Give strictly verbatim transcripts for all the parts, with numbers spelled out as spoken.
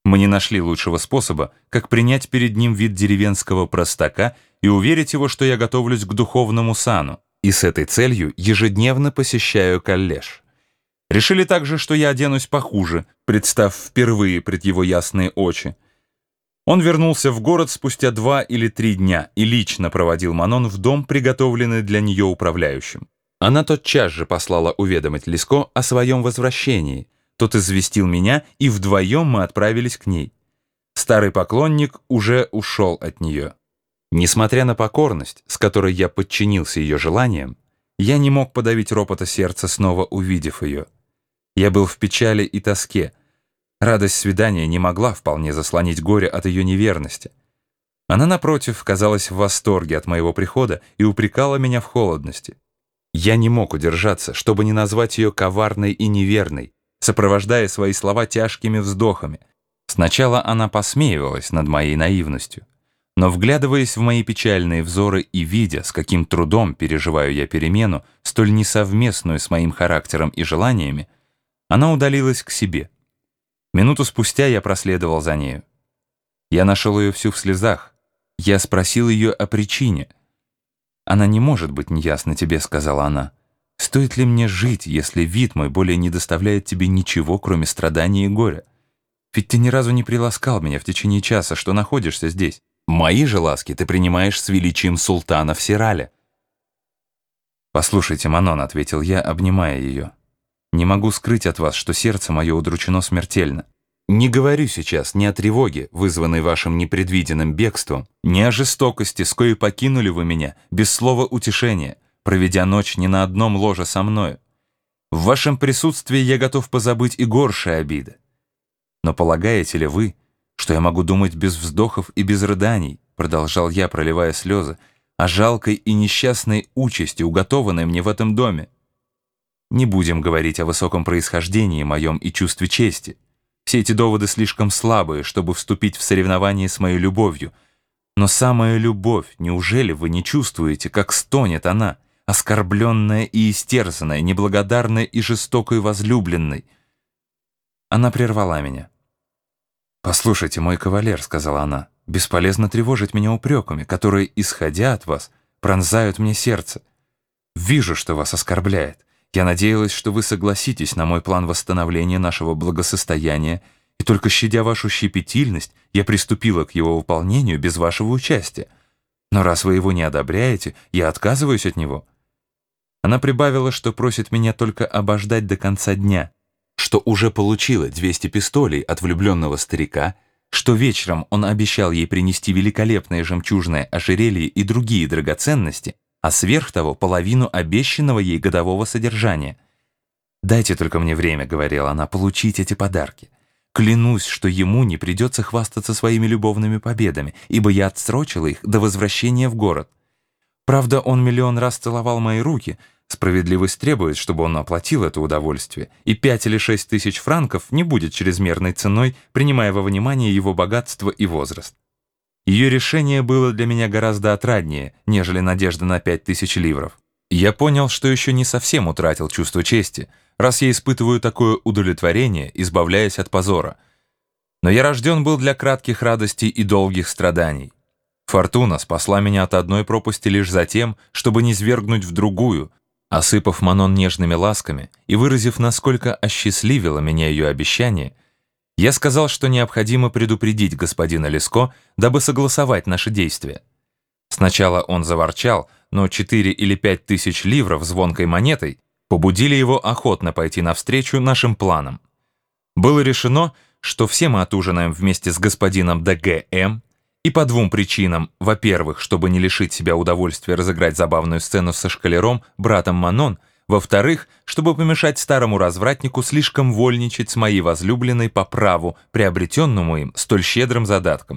Мы не нашли лучшего способа, как принять перед ним вид деревенского простака и уверить его, что я готовлюсь к духовному сану, и с этой целью ежедневно посещаю коллеж. Решили также, что я оденусь похуже, представ впервые пред его ясные очи. Он вернулся в город спустя два или три дня и лично проводил Манон в дом, приготовленный для нее управляющим. Она тотчас же послала уведомить Леско о своем возвращении. Тот известил меня, и вдвоем мы отправились к ней. Старый поклонник уже ушел от нее. Несмотря на покорность, с которой я подчинился ее желаниям, я не мог подавить ропота сердца, снова увидев ее. Я был в печали и тоске. Радость свидания не могла вполне заслонить горе от ее неверности. Она, напротив, казалась в восторге от моего прихода и упрекала меня в холодности. Я не мог удержаться, чтобы не назвать ее коварной и неверной, сопровождая свои слова тяжкими вздохами. Сначала она посмеивалась над моей наивностью, но, вглядываясь в мои печальные взоры и видя, с каким трудом переживаю я перемену, столь несовместную с моим характером и желаниями, она удалилась к себе. Минуту спустя я проследовал за нею. Я нашел ее всю в слезах. Я спросил ее о причине. «Она не может быть неясна тебе», — сказала она. «Стоит ли мне жить, если вид мой более не доставляет тебе ничего, кроме страданий и горя? Ведь ты ни разу не приласкал меня в течение часа, что находишься здесь. Мои же ласки ты принимаешь с величием султана в Сирале». «Послушайте, Манон», — ответил я, обнимая ее, — «не могу скрыть от вас, что сердце мое удручено смертельно. Не говорю сейчас ни о тревоге, вызванной вашим непредвиденным бегством, ни о жестокости, с коей покинули вы меня, без слова утешения, проведя ночь не на одном ложе со мною. В вашем присутствии я готов позабыть и горшие обиды. Но полагаете ли вы, что я могу думать без вздохов и без рыданий, продолжал я, проливая слезы, о жалкой и несчастной участи, уготованной мне в этом доме? Не будем говорить о высоком происхождении моем и чувстве чести. Все эти доводы слишком слабые, чтобы вступить в соревнование с моей любовью. Но самая любовь, неужели вы не чувствуете, как стонет она, оскорбленная и истерзанная, неблагодарная и жестокой возлюбленной?» Она прервала меня. «Послушайте, мой кавалер», — сказала она, — «бесполезно тревожить меня упреками, которые, исходя от вас, пронзают мне сердце. Вижу, что вас оскорбляет. Я надеялась, что вы согласитесь на мой план восстановления нашего благосостояния, и только щадя вашу щепетильность, я приступила к его выполнению без вашего участия. Но раз вы его не одобряете, я отказываюсь от него». Она прибавила, что просит меня только обождать до конца дня, что уже получила двести пистолей от влюбленного старика, что вечером он обещал ей принести великолепное жемчужное ожерелье и другие драгоценности, а сверх того половину обещанного ей годового содержания. «Дайте только мне время», — говорила она, — «получить эти подарки. Клянусь, что ему не придется хвастаться своими любовными победами, ибо я отсрочила их до возвращения в город. Правда, он миллион раз целовал мои руки. Справедливость требует, чтобы он оплатил это удовольствие, и пять или шесть тысяч франков не будет чрезмерной ценой, принимая во внимание его богатство и возраст. Ее решение было для меня гораздо отраднее, нежели надежда на пять тысяч ливров. Я понял, что еще не совсем утратил чувство чести, раз я испытываю такое удовлетворение, избавляясь от позора. Но я рожден был для кратких радостей и долгих страданий. Фортуна спасла меня от одной пропасти лишь за тем, чтобы не свергнуть в другую. Осыпав Манон нежными ласками и выразив, насколько осчастливило меня ее обещание, я сказал, что необходимо предупредить господина Леско, дабы согласовать наши действия. Сначала он заворчал, но четыре или пять тысяч ливров звонкой монетой побудили его охотно пойти навстречу нашим планам. Было решено, что все мы отужинаем вместе с господином де Г М, и по двум причинам. Во-первых, чтобы не лишить себя удовольствия разыграть забавную сцену со шкалером, братом Манон. Во-вторых, чтобы помешать старому развратнику слишком вольничать с моей возлюбленной по праву, приобретенному им столь щедрым задатком.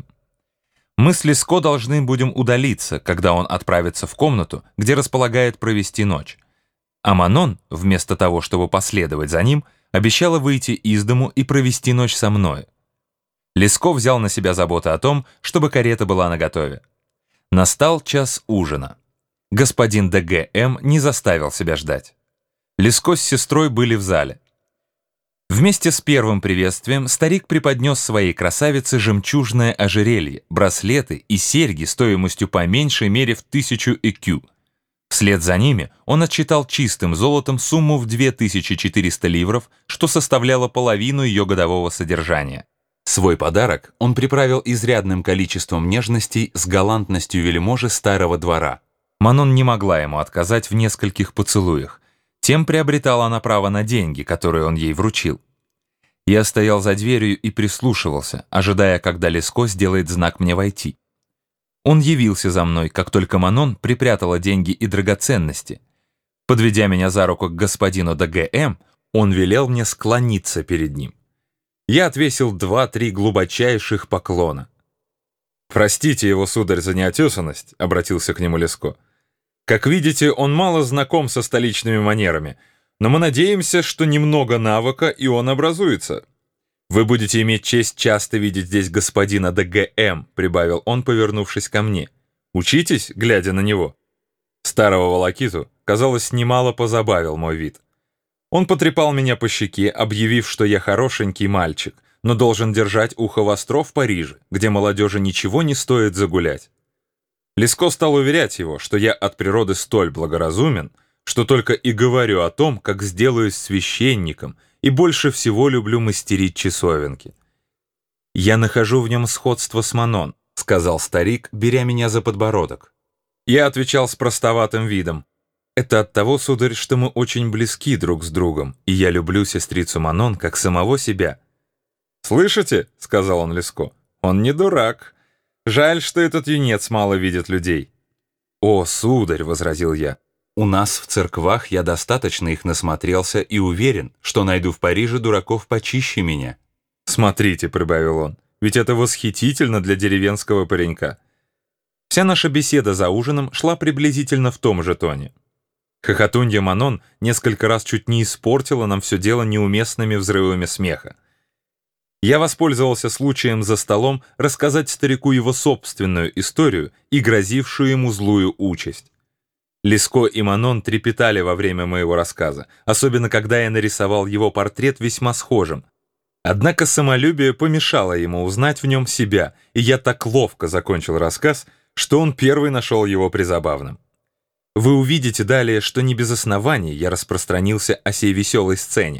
Мы с Леско должны будем удалиться, когда он отправится в комнату, где располагает провести ночь. А Манон, вместо того, чтобы последовать за ним, обещала выйти из дому и провести ночь со мною. Леско взял на себя заботу о том, чтобы карета была наготове. Настал час ужина. Господин де Г М не заставил себя ждать. Леско с сестрой были в зале. Вместе с первым приветствием старик преподнес своей красавице жемчужное ожерелье, браслеты и серьги стоимостью по меньшей мере в тысячу экю. Вслед за ними он отчитал чистым золотом сумму в две тысячи четыреста ливров, что составляло половину ее годового содержания. Свой подарок он приправил изрядным количеством нежностей с галантностью вельможи старого двора. Манон не могла ему отказать в нескольких поцелуях. Тем приобретала она право на деньги, которые он ей вручил. Я стоял за дверью и прислушивался, ожидая, когда Леско сделает знак мне войти. Он явился за мной, как только Манон припрятала деньги и драгоценности. Подведя меня за руку к господину де Г М, он велел мне склониться перед ним. Я отвесил два-три глубочайших поклона. «Простите его, сударь, за неотесанность», — обратился к нему Леско. «Как видите, он мало знаком со столичными манерами, но мы надеемся, что немного навыка, и он образуется. Вы будете иметь честь часто видеть здесь господина де Г М», — прибавил он, повернувшись ко мне. «Учитесь, глядя на него». Старого волокиту, казалось, немало позабавил мой вид. Он потрепал меня по щеке, объявив, что я хорошенький мальчик, но должен держать ухо востро в Париже, где молодежи ничего не стоит загулять. Леско стал уверять его, что я от природы столь благоразумен, что только и говорю о том, как сделаюсь священником, и больше всего люблю мастерить часовенки. «Я нахожу в нем сходство с Манон», — сказал старик, беря меня за подбородок. Я отвечал с простоватым видом. «Это от того, сударь, что мы очень близки друг с другом, и я люблю сестрицу Манон как самого себя». «Слышите?» — сказал он Леско. «Он не дурак. Жаль, что этот юнец мало видит людей». «О, сударь!» — возразил я. «У нас в церквах я достаточно их насмотрелся и уверен, что найду в Париже дураков почище меня». «Смотрите», — прибавил он, — «ведь это восхитительно для деревенского паренька». Вся наша беседа за ужином шла приблизительно в том же тоне. Хохотунья Манон несколько раз чуть не испортила нам все дело неуместными взрывами смеха. Я воспользовался случаем за столом рассказать старику его собственную историю и грозившую ему злую участь. Леско и Манон трепетали во время моего рассказа, особенно когда я нарисовал его портрет весьма схожим. Однако самолюбие помешало ему узнать в нем себя, и я так ловко закончил рассказ, что он первый нашел его призабавным. Вы увидите далее, что не без оснований я распространился о сей веселой сцене.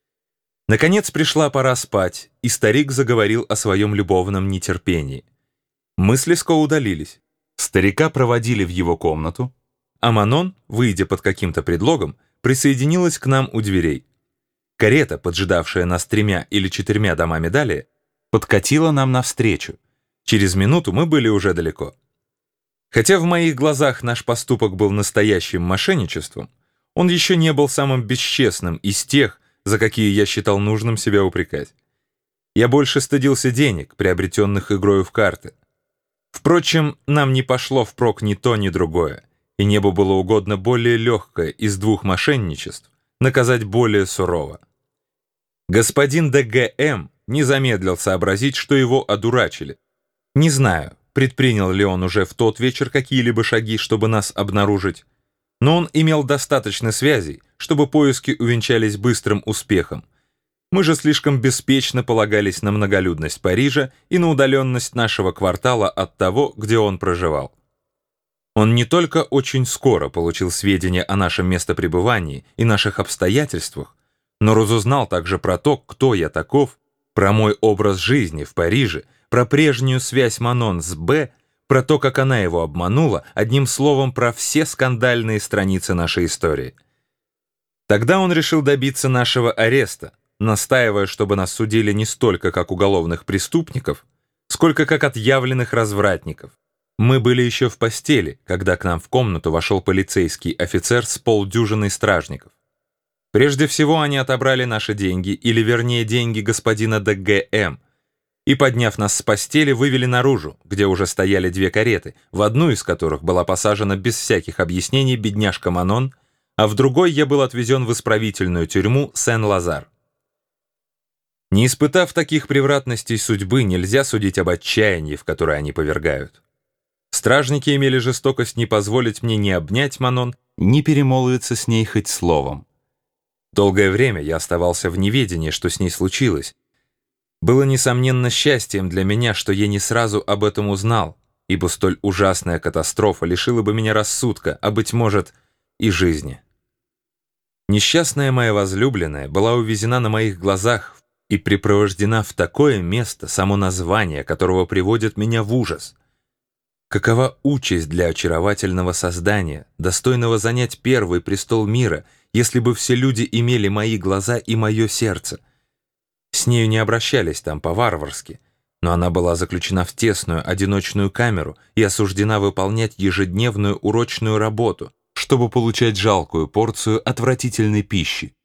Наконец пришла пора спать, и старик заговорил о своем любовном нетерпении. Мы с Леско удалились. Старика проводили в его комнату, а Манон, выйдя под каким-то предлогом, присоединилась к нам у дверей. Карета, поджидавшая нас тремя или четырьмя домами далее, подкатила нам навстречу. Через минуту мы были уже далеко. Хотя в моих глазах наш поступок был настоящим мошенничеством, он еще не был самым бесчестным из тех, за какие я считал нужным себя упрекать. Я больше стыдился денег, приобретенных игрою в карты. Впрочем, нам не пошло впрок ни то, ни другое, и небу было угодно более легкое из двух мошенничеств наказать более сурово. Господин де Г М не замедлил сообразить, что его одурачили. Не знаю, предпринял ли он уже в тот вечер какие-либо шаги, чтобы нас обнаружить, но он имел достаточно связей, чтобы поиски увенчались быстрым успехом. Мы же слишком беспечно полагались на многолюдность Парижа и на удаленность нашего квартала от того, где он проживал. Он не только очень скоро получил сведения о нашем местопребывании и наших обстоятельствах, но разузнал также про то, кто я таков, про мой образ жизни в Париже, про прежнюю связь Манон с Б, про то, как она его обманула, одним словом, про все скандальные страницы нашей истории. Тогда он решил добиться нашего ареста, настаивая, чтобы нас судили не столько как уголовных преступников, сколько как отъявленных развратников. Мы были еще в постели, когда к нам в комнату вошел полицейский офицер с полдюжиной стражников. Прежде всего они отобрали наши деньги, или вернее деньги господина де Г М, и, подняв нас с постели, вывели наружу, где уже стояли две кареты, в одну из которых была посажена без всяких объяснений бедняжка Манон, а в другой я был отвезен в исправительную тюрьму Сен-Лазар. Не испытав таких превратностей судьбы, нельзя судить об отчаянии, в которое они повергают. Стражники имели жестокость не позволить мне ни обнять Манон, ни перемолвиться с ней хоть словом. Долгое время я оставался в неведении, что с ней случилось. Было, несомненно, счастьем для меня, что я не сразу об этом узнал, ибо столь ужасная катастрофа лишила бы меня рассудка, а, быть может, и жизни. Несчастная моя возлюбленная была увезена на моих глазах и припровождена в такое место, само название которого приводит меня в ужас. Какова участь для очаровательного создания, достойного занять первый престол мира, если бы все люди имели мои глаза и мое сердце? С нею не обращались там по-варварски, но она была заключена в тесную одиночную камеру и осуждена выполнять ежедневную урочную работу, чтобы получать жалкую порцию отвратительной пищи.